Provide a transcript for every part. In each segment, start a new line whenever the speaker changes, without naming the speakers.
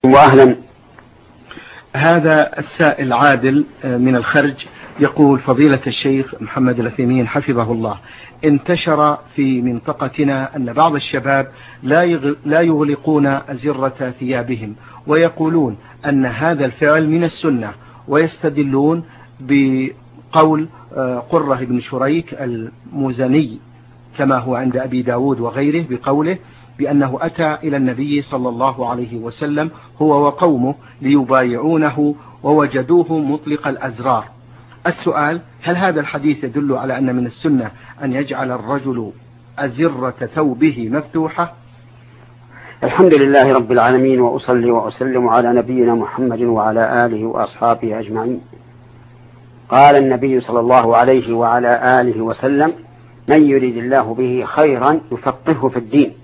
وأهلا.
هذا السائل عادل من الخرج يقول: فضيلة الشيخ محمد العثيمين حفظه الله، انتشر في منطقتنا أن بعض الشباب لا يغلقون أزرة ثيابهم، ويقولون أن هذا الفعل من السنة، ويستدلون بقول قرة بن شريك المزني كما هو عند أبي داود وغيره بقوله بأنه أتى إلى النبي صلى الله عليه وسلم هو وقومه ليبايعونه ووجدوه مطلق الأزرار. السؤال: هل هذا الحديث يدل على أن من السنة أن يجعل الرجل أزرة ثوبه مفتوحة؟
الحمد لله رب العالمين، وأصلي وأسلم على نبينا محمد وعلى آله وأصحابه أجمعين. قال النبي صلى الله عليه وعلى آله وسلم: من يريد الله به خيرا يفقهه في الدين.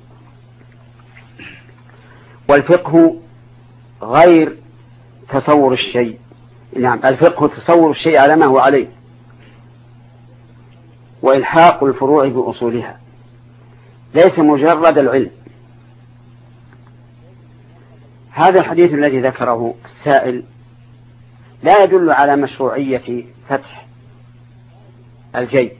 والفقه غير تصور الشيء، نعم، الفقه تصور الشيء على ما هو عليه، وإلحاق الفروع بأصولها، ليس مجرد العلم. هذا الحديث الذي ذكره السائل لا يدل على مشروعية فتح الجيب،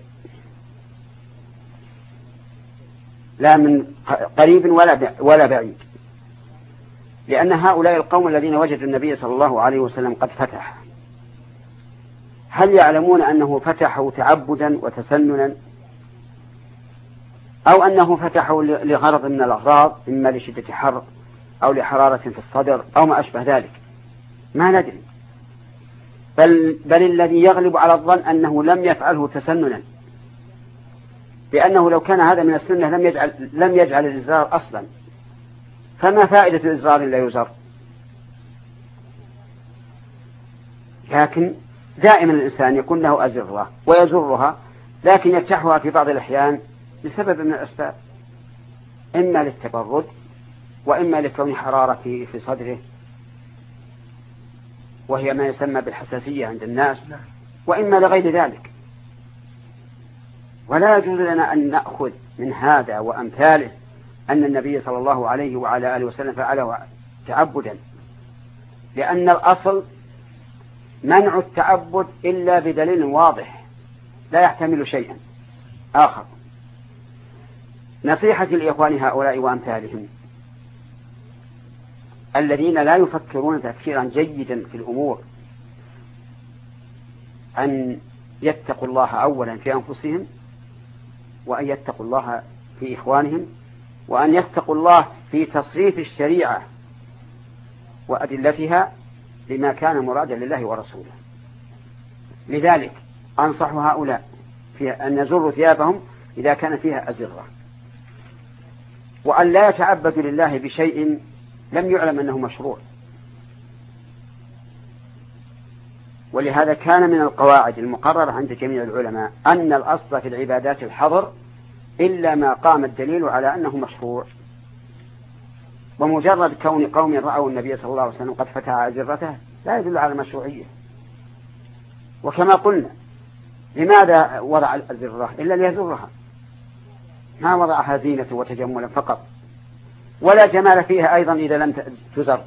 لا من قريب ولا بعيد، لأن هؤلاء القوم الذين وجدوا النبي صلى الله عليه وسلم قد فتح، هل يعلمون أنه فتحه تعبدا وتسننا، أو أنه فتحه لغرض من الأغراض، إما لشدة حر أو لحرارة في الصدر أو ما أشبه ذلك؟ ما ندري. بل الذي يغلب على الظن أنه لم يفعله تسننا، لأنه لو كان هذا من السنة لم يجعل الإزرار أصلا، فما فائدة الإزرار لا يزر؟ لكن دائما الإنسان يكون له أزرة ويزرها، لكن يفتحها في بعض الأحيان لسبب من الأسباب، إما للتبرد، وإما لكون حرارة في صدره، وهي ما يسمى بالحساسية عند الناس، وإما لغير ذلك. ولا يجوز لنا أن نأخذ من هذا وأمثاله أن النبي صلى الله عليه وعلى آله وسلم فعله تعبدا، لأن الأصل منع التعبد إلا بدليل واضح لا يحتمل شيئا آخر. نصيحتي لإخوان هؤلاء وأمثالهم الذين لا يفكرون تفكيرا جيدا في الأمور أن يتقوا الله أولا في أنفسهم، وأن يتقوا الله في إخوانهم، وأن يتقوا الله في تصريف الشريعة وأدلتها لما كان مرادا لله ورسوله. لذلك أنصح هؤلاء في أن يزروا ثيابهم إذا كان فيها أزرة، وأن لا يتعبدوا لله بشيء لم يعلم أنه مشروع. ولهذا كان من القواعد المقررة عند جميع العلماء أن الأصل في العبادات الحظر إلا ما قام الدليل على أنه مشروع. ومجرد كون قوم رأوا النبي صلى الله عليه وسلم قد فتح أزرته لا يدل على المشروعية. وكما قلنا، لماذا وضع الأزرة إلا ليزرها؟ ما وضعها زينة وتجملا فقط، ولا جمال فيها أيضا إذا لم تزر.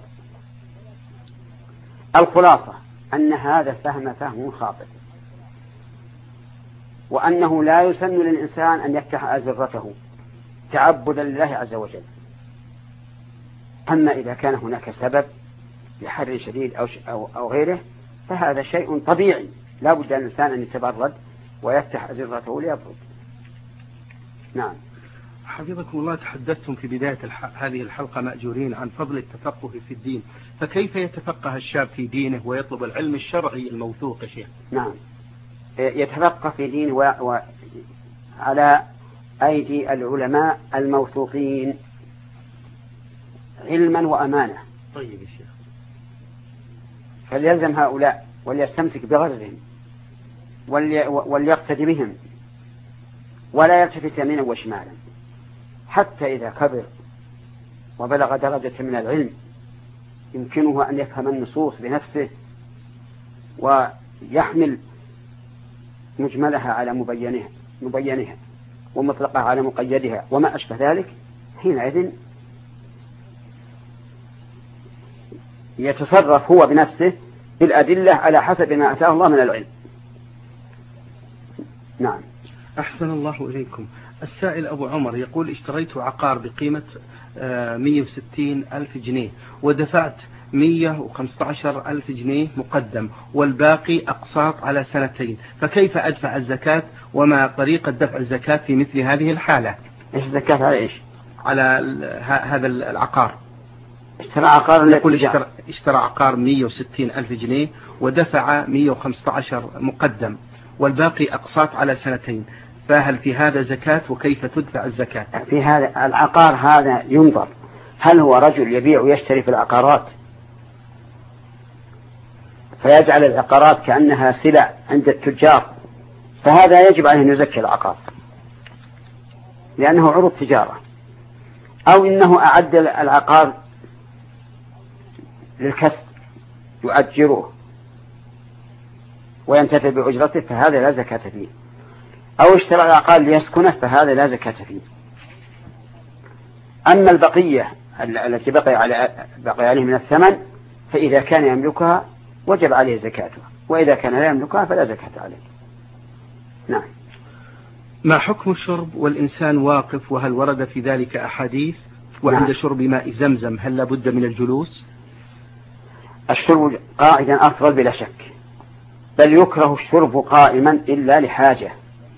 الخلاصة أن هذا فهم خاطئ، وأنه لا يسن للإنسان أن يفتح أزرته تعبدا لله عز وجل. أما إذا كان هناك سبب لحر شديد أو غيره فهذا شيء طبيعي، لا بد الإنسان أن يتبرد ويفتح أزرته ليبرد. نعم.
حفظكم الله، تحدثتم في بداية هذه الحلقة مأجورين عن فضل التفقه في الدين، فكيف يتفقه الشاب في دينه ويطلب العلم الشرعي الموثوق يا شيخ؟
نعم، يتفقه في دينه على أيدي العلماء الموثوقين علما وأمانة.
طيب يا شيخ.
فليلزم هؤلاء وليستمسك بغرضهم وليقتدي بهم، ولا يلتفت يمينا وشمالا، حتى إذا كبر وبلغ درجة من العلم يمكنه أن يفهم النصوص بنفسه ويحمل مجملها على مبينها ومطلقها على مقيدها وما أشبه ذلك، حينئذ يتصرف هو بنفسه بالأدلة على حسب ما أتاه الله من العلم. نعم.
أحسن الله إليكم. السائل أبو عمر يقول اشتريت عقار بقيمة 160 ألف جنيه ودفعت 115 ألف جنيه مقدم والباقي أقساط على سنتين، فكيف أدفع الزكاة وما طريقة دفع الزكاة في مثل هذه الحالة؟
إيش الزكاة على إيش؟
على هذا العقار.
اشترى عقار،
يقول اشترى عقار 160 ألف جنيه ودفع 115 مقدم والباقي أقساط على سنتين، فهل في هذا زكاة وكيف تدفع الزكاة؟
في هذا العقار هذا ينظر هل هو رجل يبيع ويشتري في العقارات فيجعل العقارات كأنها سلع عند التجار، فهذا يجب عليه أن يزكي العقار لأنه عروض تجارة، أو إنه أعد العقار للكسب يؤجره وينتفع بأجرته فهذا لا زكاة فيه، أو اشترى العقار ليسكنه فهذا لا زكاة فيه. أما البقية التي بقي عليه من الثمن فإذا كان يملكها وجب عليه زكاتها، وإذا كان لا يملكها فلا زكاة عليه. نعم.
ما حكم الشرب والإنسان واقف وهل ورد في ذلك أحاديث؟ وعند
نعم.
شرب ماء زمزم هل لابد من الجلوس؟
الشرب قاعدا أفضل بلا شك، بل يكره الشرب قائما إلا لحاجة.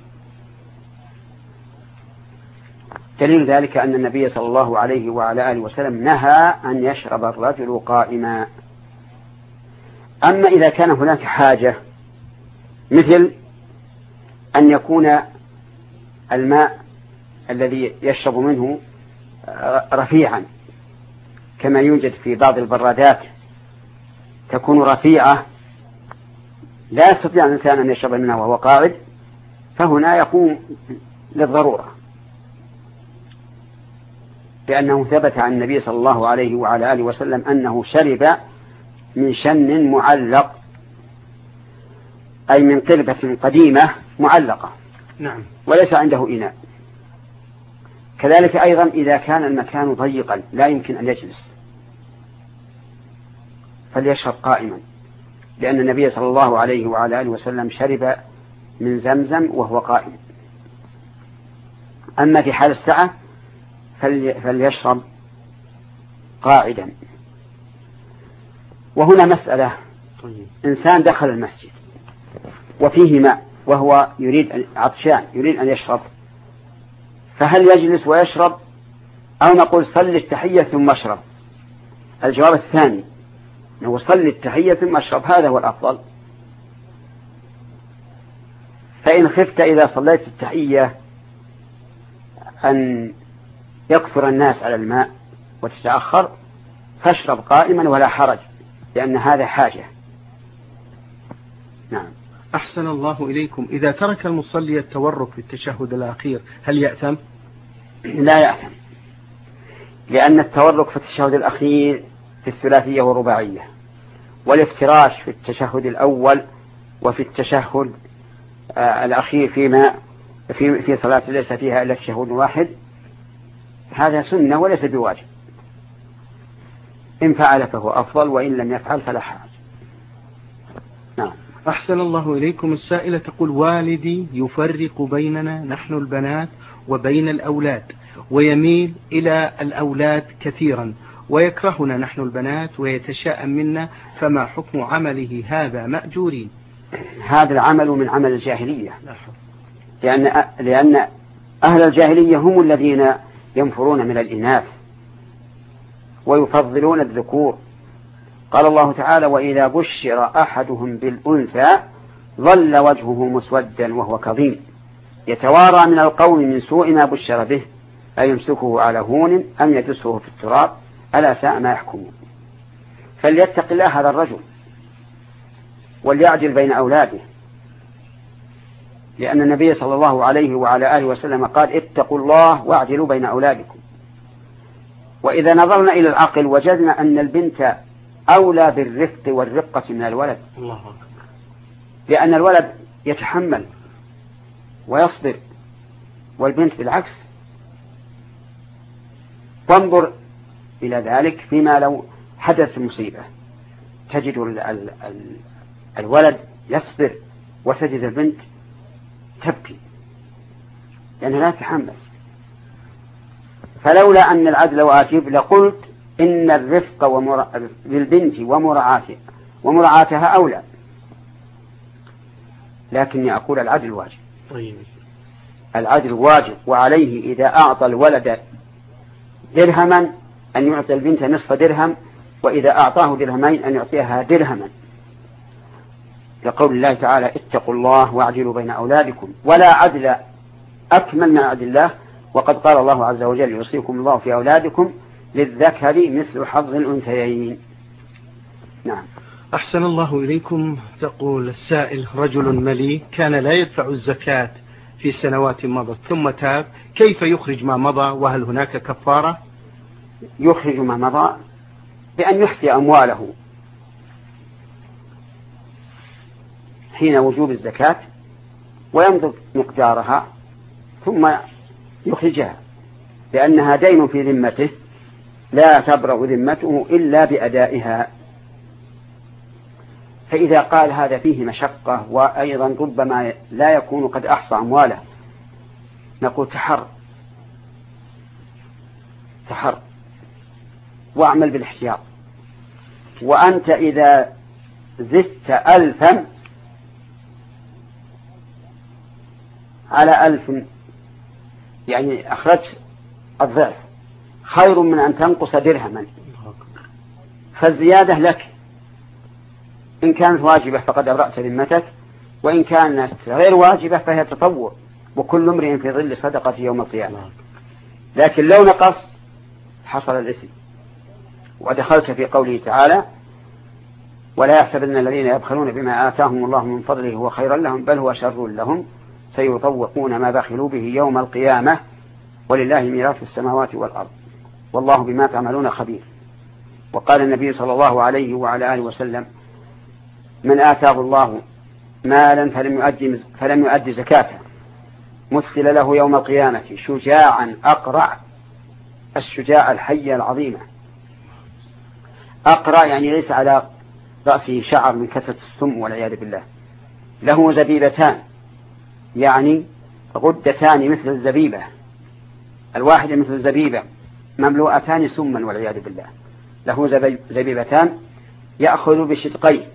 دليل ذلك أن النبي صلى الله عليه وعلى آله وسلم نهى أن يشرب الرجل قائما. أما إذا كان هناك حاجة مثل أن يكون الماء الذي يشرب منه رفيعا كما يوجد في بعض البرادات تكون رفيعة لا يستطيع الإنسان أن يشرب منها وهو قاعد، فهنا يقوم للضرورة، لأنه ثبت عن النبي صلى الله عليه وعلى آله وسلم أنه شرب من شن معلق، أي من قربة قديمة معلقة.
نعم.
وليس عنده إناء. كذلك أيضا إذا كان المكان ضيقا لا يمكن أن يجلس فليشرب قائما، لأن النبي صلى الله عليه وعلى آله وسلم شرب من زمزم وهو قائم. أما في حال السعة فليشرب قاعدا. وهنا مسألة، إنسان دخل المسجد وفيه ماء وهو يريد عطشان يريد أن يشرب، فهل يجلس ويشرب أو نقول صل التحية ثم اشرب؟ الجواب الثاني، نقول صل التحية ثم اشرب، هذا هو الأفضل. فإن خفت إذا صليت التحية أن يكثر الناس على الماء وتتأخر فاشرب قائما ولا حرج، لأن هذا حاجة. نعم.
أحسن الله إليكم. إذا ترك المصلي التورك في التشهد الأخير هل يأثم؟
لا يأثم، لأن التورك في التشهد الأخير في الثلاثية والرباعية، والافتراش في التشهد الأول وفي التشهد الأخير في صلاة ليس فيها إلا تشهد واحد، هذا سنة وليس بواجب. إن فعل فهو أفضل وإن لم يفعل فلا حرج. نعم.
أحسن الله إليكم. السائلة تقول والدي يفرق بيننا نحن البنات وبين الأولاد ويميل إلى الأولاد كثيرا ويكرهنا نحن البنات ويتشاءم منا، فما حكم عمله هذا مأجورين؟
هذا العمل من عمل الجاهلية، لأن أهل الجاهلية هم الذين ينفرون من الإناث ويفضلون الذكور. قال الله تعالى وإذا بشر أحدهم بالأنثى ظل وجهه مسودا وهو كظيم يتوارى من القوم من سوء ما بشر به أيمسكه على هون أم يدسه في التراب ألا ساء ما يحكمون. فليتق الله هذا الرجل وليعدل بين أولاده، لأن النبي صلى الله عليه وعلى آله وسلم قال اتقوا الله واعدلوا بين أولادكم. وإذا نظرنا إلى العقل وجدنا أن البنت أولى بالرفق والرقة من الولد،
الله أكبر،
لأن الولد يتحمل ويصبر والبنت بالعكس. وانظر إلى ذلك فيما لو حدث مصيبة تجد الولد يصبر وتجد البنت تبكي لأنها لا تتحمل. فلولا أن العدل واجب لقلت إن الرفق بالبنت ومراعاتها أولى، لكني أقول العدل واجب. العدل واجب، وعليه إذا أعطى الولد درهما أن يعطي البنت نصف درهم، وإذا أعطاه درهمين أن يعطيها درهما، لقول الله تعالى اتقوا الله واعدلوا بين أولادكم، ولا عدل أكمل من عدل الله. وقد قال الله عز وجل يوصيكم الله في أولادكم للذكر مثل حظ الأنثيين. نعم.
أحسن الله إليكم. تقول السائل رجل ملي كان لا يدفع الزكاة في سنوات مضت ثم تاب، كيف يخرج ما مضى وهل هناك كفارة؟
يخرج ما مضى بأن يحصي أمواله حين وجوب الزكاة وينظر مقدارها ثم يخرجها، لأنها دين في ذمته لا تبرأ ذمته إلا بأدائها. فإذا قال هذا فيه مشقة وأيضا ربما لا يكون قد أحصى أمواله، نقول تحر واعمل بالاحتياط. وأنت إذا زدت 1000 على 1000 يعني أخرجت الضعف خير من أن تنقص درهما، فالزيادة لك إن كانت واجبة فقد أبرأت ذمتك، وإن كانت غير واجبة فهي تطوع، وكل امرئ في ظل صدقة يوم القيامة. لكن لو نقص حصل الإثم. ودخلت في قوله تعالى ولا يحسبن الذين يبخلون بما آتاهم الله من فضله هو خيرا لهم بل هو شر لهم سيطوقون ما بخلوا به يوم القيامة ولله ميراث السماوات والأرض والله بما تعملون خبير. وقال النبي صلى الله عليه وعلى آله وسلم من آتاه الله مالا فلم يؤدي زكاته مثل له يوم القيامة شجاعا أقرع، الشجاع الحية العظيمة، أقرع يعني ليس على رأسه شعر من كثرة السم والعياذ بالله، له زبيبتان يعني غدتان مثل الزبيبة، الواحدة مثل الزبيبة مملوءتان سما والعياذ بالله، له زبيبتان يأخذ بشدقيه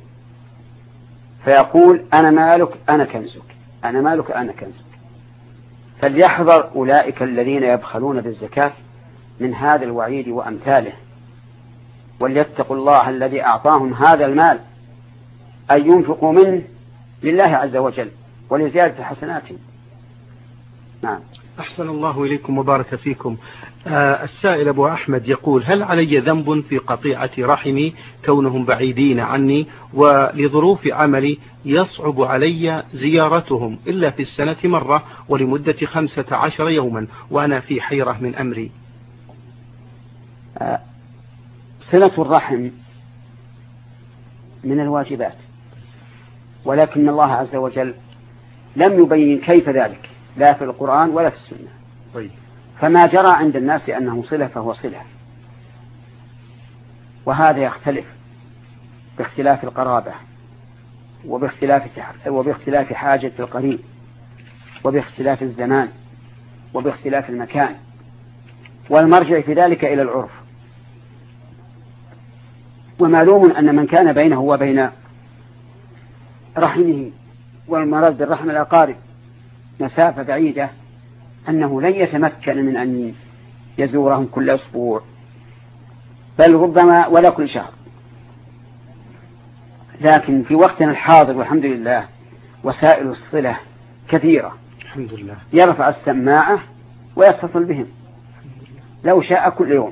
فيقول أنا مالك أنا كنزك، أنا مالك أنا كنزك. فليحذر أولئك الذين يبخلون بالزكاة من هذا الوعيد وأمثاله، وليتقوا الله الذي أعطاهم هذا المال أن ينفقوا منه لله عز وجل ولزيادة حسناتهم. نعم.
أحسن الله إليكم وبارك فيكم. السائل أبو أحمد يقول هل علي ذنب في قطيعة رحمي كونهم بعيدين عني ولظروف عملي يصعب علي زيارتهم إلا في السنة مرة ولمدة 15 يوما وأنا في حيرة من أمري؟
صلة الرحم من الواجبات، ولكن الله عز وجل لم يبين كيف ذلك لا في القرآن ولا في السنة.
طيب.
فما جرى عند الناس أنه صلة فهو صلة، وهذا يختلف باختلاف القرابة وباختلاف حاجة القريب وباختلاف الزمان وباختلاف المكان، والمرجع في ذلك إلى العرف. ومعلوم أن من كان بينه وبين رحمه والمرض بالرحم الأقارب مسافة بعيدة أنه لن يتمكن من أن يزورهم كل أسبوع بل ربما ولا كل شهر. لكن في وقتنا الحاضر والحمد لله وسائل الصلة كثيرة،
الحمد لله،
يرفع السماعة ويتصل بهم لو شاء كل يوم.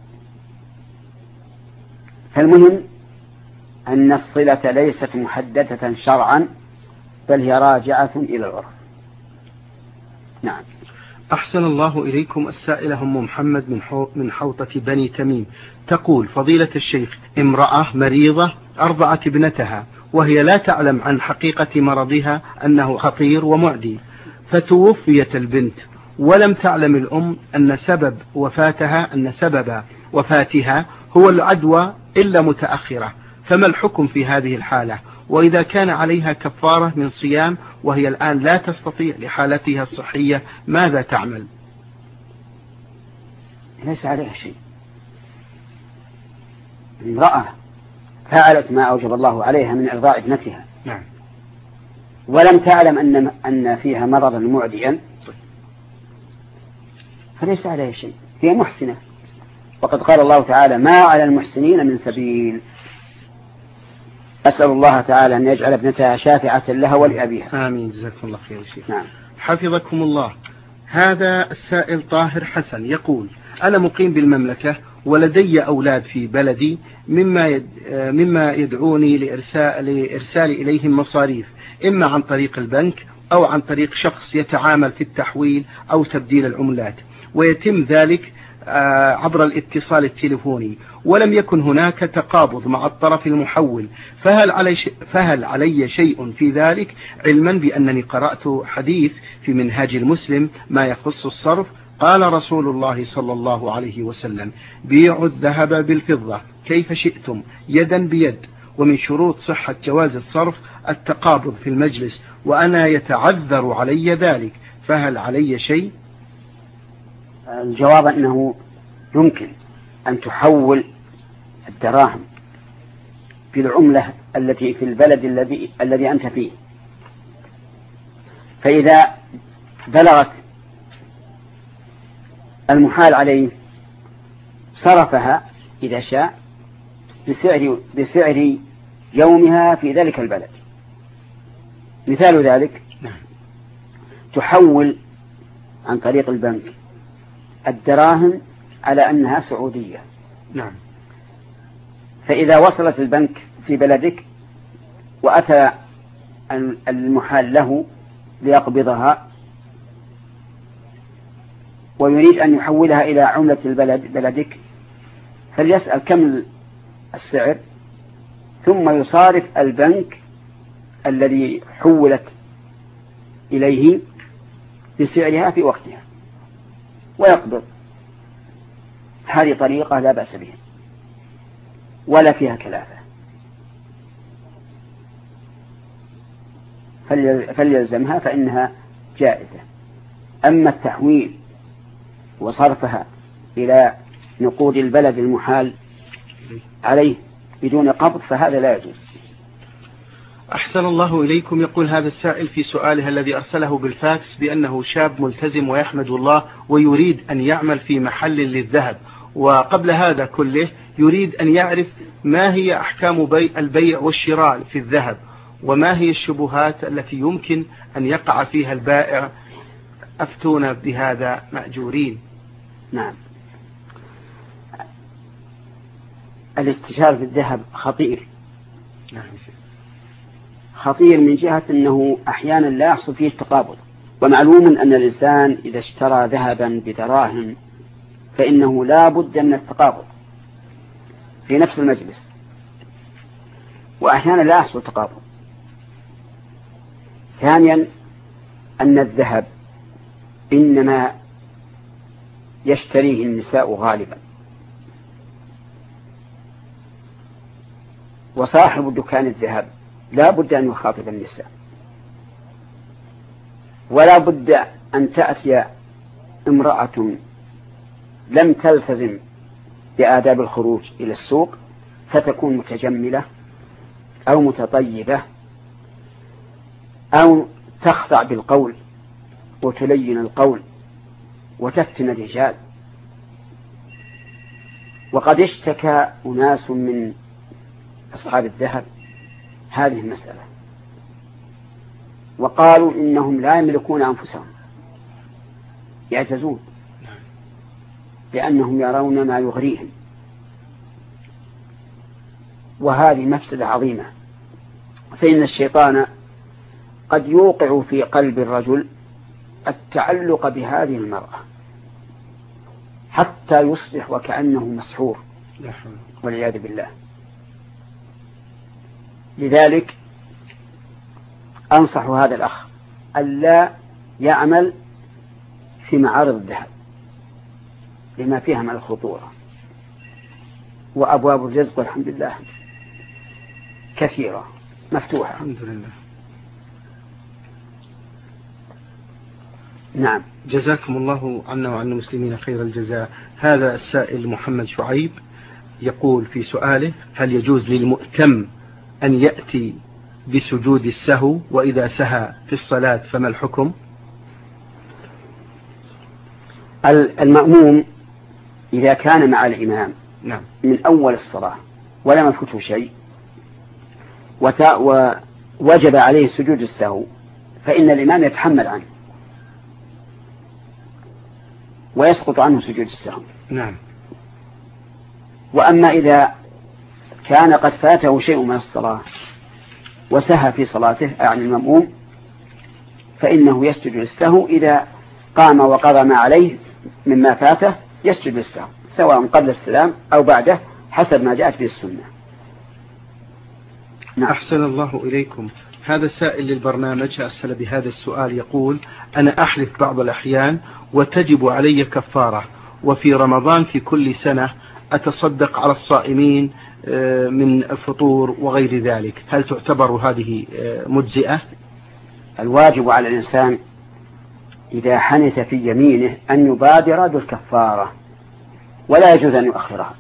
فالمهم أن الصلة ليست محددة شرعا بل هي راجعة إلى العرف. نعم.
أحسن الله إليكم. السائلة أم محمد من حوطة بني تميم تقول فضيلة الشيخ امرأة مريضة أرضعت ابنتها وهي لا تعلم عن حقيقة مرضها أنه خطير ومعدي، فتوفيت البنت ولم تعلم الأم أن سبب وفاتها هو العدوى إلا متأخرة، فما الحكم في هذه الحالة؟ وإذا كان عليها كفارة من صيام وهي الآن لا تستطيع لحالتها الصحية ماذا تعمل؟
ليس عليها شيء. امرأة فعلت ما أوجب الله عليها من إرضاع ابنتها،
نعم،
ولم تعلم أن فيها مرضا معديا، فليس عليها شيء، هي محسنة، وقد قال الله تعالى: ما على المحسنين من سبيل. أسأل الله تعالى أن يجعل ابنتها شافعة لها ولأبيها.
آمين. جزاكم الله خير شيخ.
نعم.
حفظكم الله. هذا السائل طاهر حسن يقول: أنا مقيم بالمملكة ولدي أولاد في بلدي مما يدعوني لإرسال إليهم مصاريف، إما عن طريق البنك أو عن طريق شخص يتعامل في التحويل أو تبديل العملات، ويتم ذلك عبر الاتصال التليفوني، ولم يكن هناك تقابض مع الطرف المحول، فهل علي شيء في ذلك، علما بأنني قرأت حديث في منهاج المسلم ما يخص الصرف، قال رسول الله صلى الله عليه وسلم: بيعوا الذهب بالفضة كيف شئتم يدا بيد، ومن شروط صحة جواز الصرف التقابض في المجلس، وأنا يتعذر علي ذلك، فهل علي شيء؟
الجواب أنه يمكن أن تحول الدراهم بالعملة التي في البلد الذي أنت فيه، فإذا بلغت المحال عليه صرفها إذا شاء بسعر يومها في ذلك البلد. مثال ذلك: تحول عن طريق البنك الدراهم على أنها سعودية،
نعم،
فإذا وصلت البنك في بلدك وأتى المحال له ليقبضها ويريد أن يحولها إلى عملة بلدك، فليسأل كم السعر، ثم يصارف البنك الذي حولت إليه بسعرها في وقتها ويقبض. هذه طريقة لا بأس بها ولا فيها كلافة، فليلزمها فإنها جائزة. أما التحويل وصرفها إلى نقود البلد المحال عليه بدون قبض فهذا لا يجوز.
أحسن الله إليكم. يقول هذا السائل في سؤاله الذي أرسله بالفاكس بأنه شاب ملتزم ويحمد الله ويريد أن يعمل في محل للذهب، وقبل هذا كله يريد أن يعرف ما هي أحكام البيع والشراء في الذهب، وما هي الشبهات التي يمكن أن يقع فيها البائع. أفتونا بهذا مأجورين.
نعم. الاستشارة في الذهب خطير، خطير من جهة أنه أحيانا لا يحصل فيه التقابض، ومعلوم أن الإنسان إذا اشترى ذهبا بدراهم فإنه لا بد من التقابض في نفس المجلس، وأحيانا لا يحصل تقابض. ثانيا أن الذهب إنما يشتريه النساء غالبا، وصاحب دكان الذهب لا بد أن يخاطب النساء، ولا بد أن تأتي امرأة لم تلتزم بآداب الخروج إلى السوق فتكون متجملة أو متطيبة أو تخضع بالقول وتلين القول وتفتن الرجال. وقد اشتكى أناس من أصحاب الذهب هذه المسألة، وقالوا إنهم لا يملكون أنفسهم، يعتزون لأنهم يرون ما يغريهم، وهذه مفسدة عظيمة. فإن الشيطان قد يوقع في قلب الرجل التعلق بهذه المرأة حتى يصبح وكأنه مسحور والعياذ بالله. لذلك أنصح هذا الأخ ألا يعمل في معارض الذهب لما فيها من الخطورة، وأبواب الرزق والحمد لله كثيرة مفتوحة.
الحمد لله.
نعم.
جزاكم الله عنا وعن المسلمين خير الجزاء. هذا السائل محمد شعيب يقول في سؤاله: هل يجوز للمؤتم أن يأتي بسجود السهو، وإذا سهى في الصلاة فما الحكم؟
المأموم إذا كان مع الإمام
نعم
من أول الصلاة ولم يفته شيء ووجب عليه سجود السهو، فإن الإمام يتحمل عنه ويسقط عنه سجود السهو.
نعم.
وأما إذا كان قد فاته شيء من الصلاة وسهى في صلاته يعني المأموم، فإنه يسجد للسهو. إذا قام وقضى ما عليه مما فاته يسجد للسهو، سواء قبل السلام أو بعده حسب ما جاءت به السنة.
نعم. أحسن الله إليكم. هذا سائل للبرنامج أرسل بهذا السؤال يقول: أنا أحلف بعض الأحيان وتجب علي كفارة، وفي رمضان في كل سنة أتصدق على الصائمين من الفطور وغير ذلك، هل تعتبر هذه مجزئة؟
الواجب على الإنسان إذا حنث في يمينه أن يبادر بالكفارة، ولا يجوز أن يؤخرها،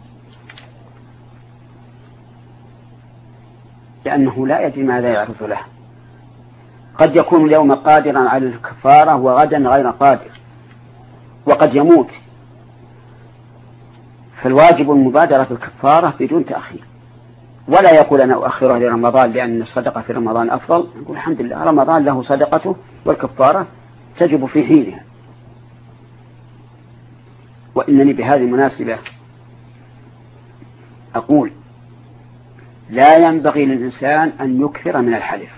لأنه لا يدري ماذا يعرض له. قد يكون اليوم قادرا على الكفارة وغدا غير قادر، وقد يموت، فالواجب المبادرة في الكفارة بدون تأخير، ولا يقول أنا أؤخرها لرمضان لأن الصدقة في رمضان أفضل. يقول الحمد لله رمضان له صدقته والكفارة تجب في حينها. وإنني بهذه المناسبة أقول: لا ينبغي للإنسان أن يكثر من الحلف،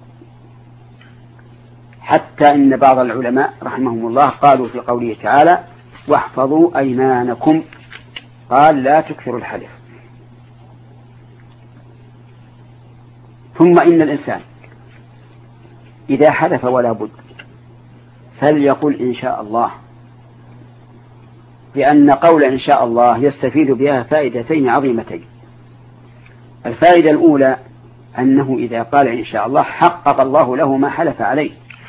حتى إن بعض العلماء رحمهم الله قالوا في قوله تعالى: واحفظوا أيمانكم، قال لا تكثروا الحلف. ثم إن الإنسان إذا حلف ولا بد فليقل إن شاء الله، لأن قول إن شاء الله يستفيد بها فائدتين عظيمتين. الفائدة الأولى أنه إذا قال إن شاء الله حقق الله له ما حلف عليه،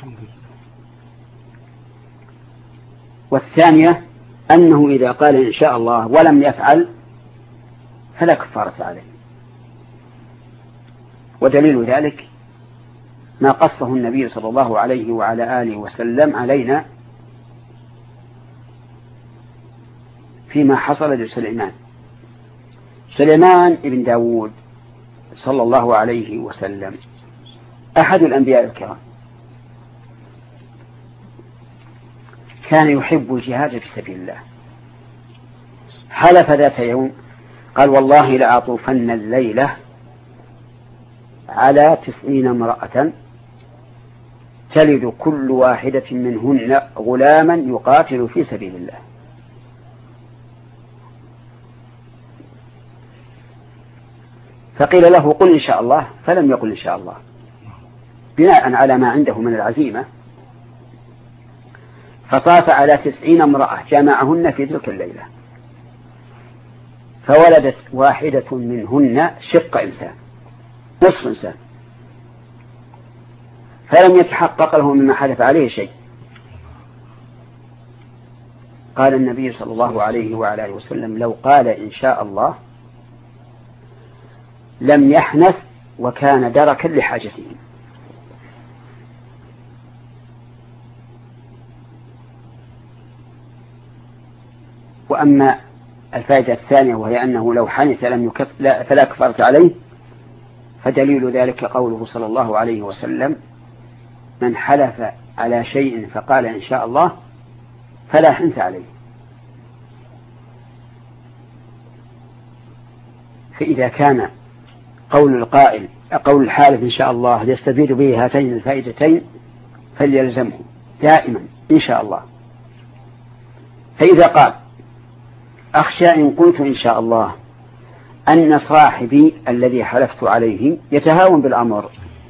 والثانية أنه إذا قال إن شاء الله ولم يفعل فلا كفارة عليه. ودليل ذلك ما قصه النبي صلى الله عليه وعلى آله وسلم علينا فيما حصل لسليمان. سليمان ابن داود صلى الله عليه وسلم أحد الأنبياء الكرام، كان يحب الجهاد في سبيل الله. حلف ذات يوم قال: والله لأطوفن الليلة على 90 امرأة تلد كل واحدة منهن غلاما يقاتل في سبيل الله. فقيل له: قل إن شاء الله، فلم يقل إن شاء الله، بناء على ما عنده من العزيمة. فطاف على 90 امرأة جمعهن في تلك الليلة، فولدت واحدة منهن شق إنسان، نصف إنسان، فلم يتحقق له مما حدث عليه شيء. قال النبي صلى الله عليه وعلى آله وسلم: لو قال إن شاء الله لم يحنث وكان دركا لحاجته. وأما الفائدة الثانية وهي أنه لو حنث فلا كفارة عليه، فدليل ذلك قوله صلى الله عليه وسلم: من حلف على شيء فقال إن شاء الله فلا حنث عليه. فإذا كان قول الحالف إن شاء الله يستفيد به هاتين الفائدتين فليلزمه دائما إن شاء الله. فإذا قال: أخشى إن قلت إن شاء الله أن صاحبي الذي حلفت عليه يتهاون بالأمر،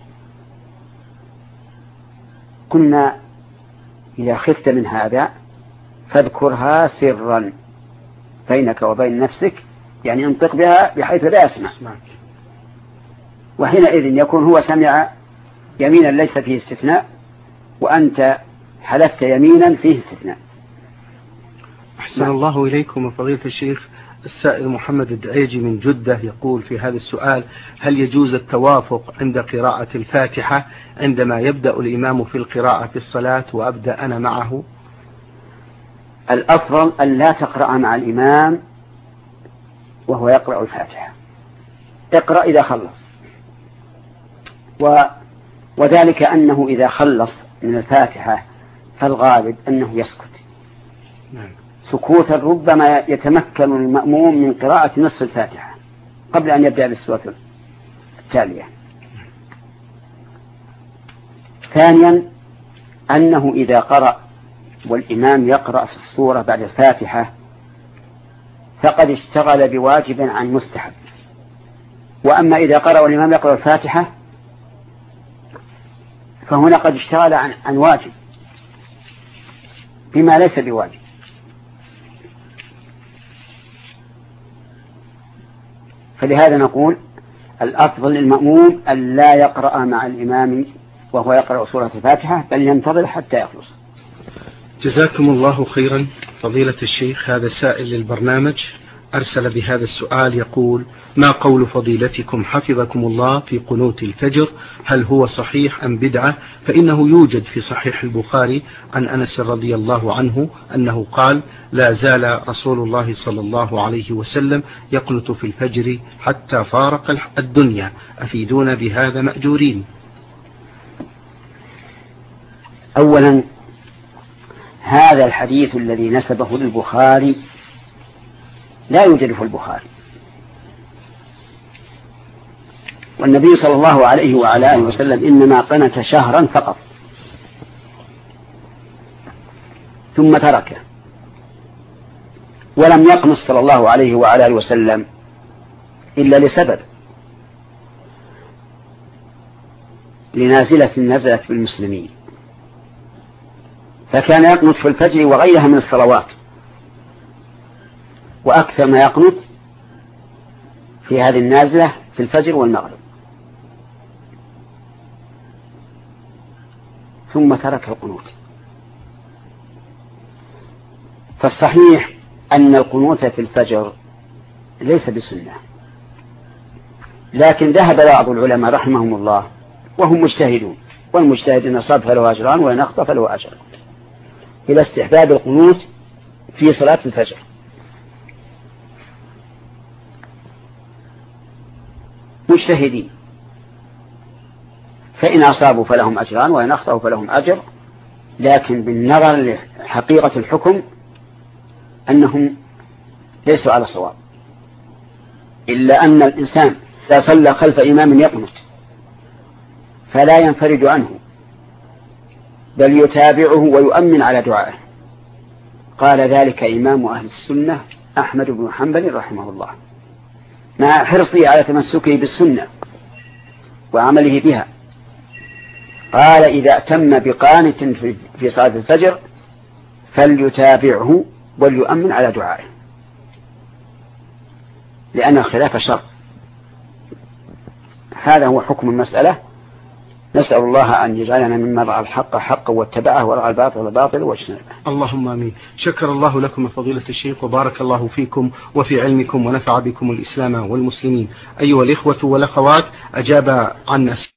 قلنا: إذا خفت من هذا فاذكرها سرا بينك وبين نفسك، يعني انطق بها بحيث لا يسمع. وحينئذ يكون هو سمع يمينا ليس فيه استثناء، وأنت حلفت يمينا فيه استثناء.
أحسن الله إليكم فضيلة الشيخ. السائل محمد الدعيجي من جدة يقول في هذا السؤال: هل يجوز التوافق عند قراءة الفاتحة عندما يبدأ الإمام في القراءة في الصلاة وأبدأ أنا معه؟
الأفضل أن لا تقرأ مع الإمام وهو يقرأ الفاتحة، اقرأ إذا خلص، وذلك أنه إذا خلص من الفاتحة فالغالب أنه يسكت سكوتا ربما يتمكن المأموم من قراءة نصف الفاتحة قبل أن يبدأ بالسورة التالية. ثانيا أنه إذا قرأ والإمام يقرأ في السورة بعد الفاتحة فقد اشتغل بواجب عن مستحب، وأما إذا قرأ والإمام يقرأ الفاتحة فهنا قد اشتغل عن واجب بما ليس بواجب. فلهذا نقول الأفضل للمأموم أن لا يقرأ مع الإمام وهو يقرأ سورة الفاتحة، بل ينتظر حتى يخلص.
جزاكم الله خيرا فضيلة الشيخ. هذا سائل للبرنامج أرسل بهذا السؤال يقول: ما قول فضيلتكم حفظكم الله في قنوت الفجر؟ هل هو صحيح أم بدعة؟ فإنه يوجد في صحيح البخاري عن أنس رضي الله عنه أنه قال: لا زال رسول الله صلى الله عليه وسلم يقنت في الفجر حتى فارق الدنيا. أفيدونا بهذا مأجورين.
أولا هذا الحديث الذي نسبه للبخاري لا يوجد في البخاري، والنبي صلى الله عليه وعلى آله وسلم إنما قنت شهرا فقط ثم تركه، ولم يقنط صلى الله عليه وعلى آله وسلم إلا لسبب: لنازلة نزلت بالمسلمين، فكان يقنط في الفجر وغيرها من الصلوات، وأكثر ما يقنط في هذه النازلة في الفجر والمغرب، ثم ترك القنوت. فالصحيح أن القنوت في الفجر ليس بسنة، لكن ذهب بعض العلماء رحمهم الله وهم مجتهدون، والمجتهد إن أصاب فله أجران وإن أخطأ فله أجر، إلى استحباب القنوت في صلاة الفجر. مجتهدين، فإن أصابوا فلهم أجران وإن أخطأوا فلهم أجر، لكن بالنظر لحقيقة الحكم أنهم ليسوا على صواب، إلا أن الإنسان إذا صلى خلف إمام يقنط فلا ينفرد عنه بل يتابعه ويؤمن على دعائه. قال ذلك إمام أهل السنة أحمد بن حنبل رحمه الله، مع حرصه على تمسكه بالسنة وعمله بها. قال: إذا أتم بقانت في صلاة الفجر فليتابعه وليؤمن على دعائه، لأن الخلاف شر. هذا هو حكم المسألة. نسأل الله أن يجعلنا ممن رأى الحق حقا واتبعه ورأى الباطل باطلا واجتنبه.
اللهم آمين. شكر الله لكم فضيلة الشيخ وبارك الله فيكم وفي علمكم ونفع بكم الإسلام والمسلمين. أيها الإخوة والأخوات، أجاب عن